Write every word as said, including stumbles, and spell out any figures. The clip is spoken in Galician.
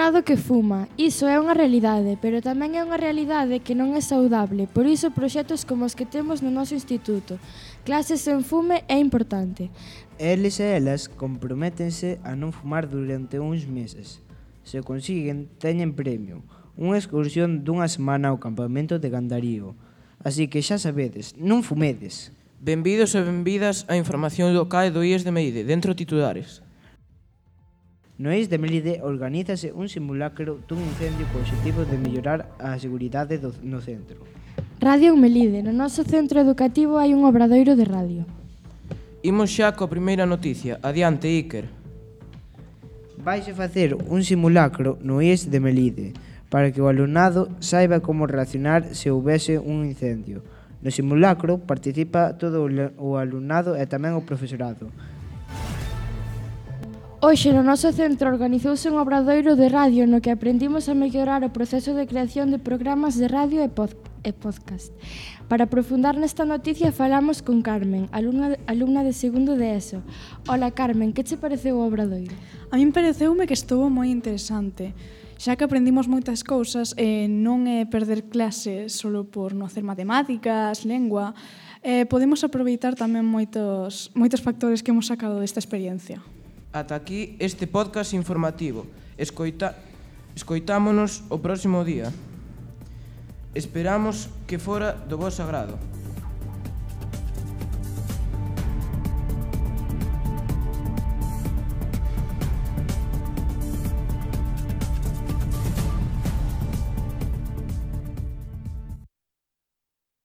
alumnado que fuma. Iso é unha realidade, pero tamén é unha realidade que non é saudable. Por iso, proxectos como os que temos no noso instituto, Clases sen fume, é importante. Eles e elas comprométense a non fumar durante uns meses. Se o consiguen, teñen premio. Unha excursión dunha semana ao campamento de Gandarío. Así que xa sabedes, non fumedes. Benvidos e benvidas á información local do I E S de Melide, dentro titulares. No I E S de Melide organízase un simulacro dun incendio co obxectivo de mellorar a seguridade do, no centro. Radio en Melide, no noso centro educativo hai un obradoiro de radio. Imos xa coa primeira noticia. Adiante, Iker. Vaise facer un simulacro no I E S de Melide para que o alumnado saiba como reaccionar se houbese un incendio. No simulacro participa todo o alumnado e tamén o profesorado. Hoxe no noso centro organizouse un obradoiro de radio no que aprendimos a mellorar o proceso de creación de programas de radio e, pod e podcast. Para aprofundar nesta noticia falamos con Carmen, alumna, alumna de segundo de ESO. Ola Carmen, que che pareceu o obradoiro? A min pareceume que estuvo moi interesante, xa que aprendimos moitas cousas e non é perder clase solo por non hacer matemáticas, lengua, eh, podemos aproveitar tamén moitos, moitos factores que hemos sacado desta experiencia. Ata aquí este podcast informativo. Escoita, escoitámonos o próximo día. Esperamos que fora do vosso agrado.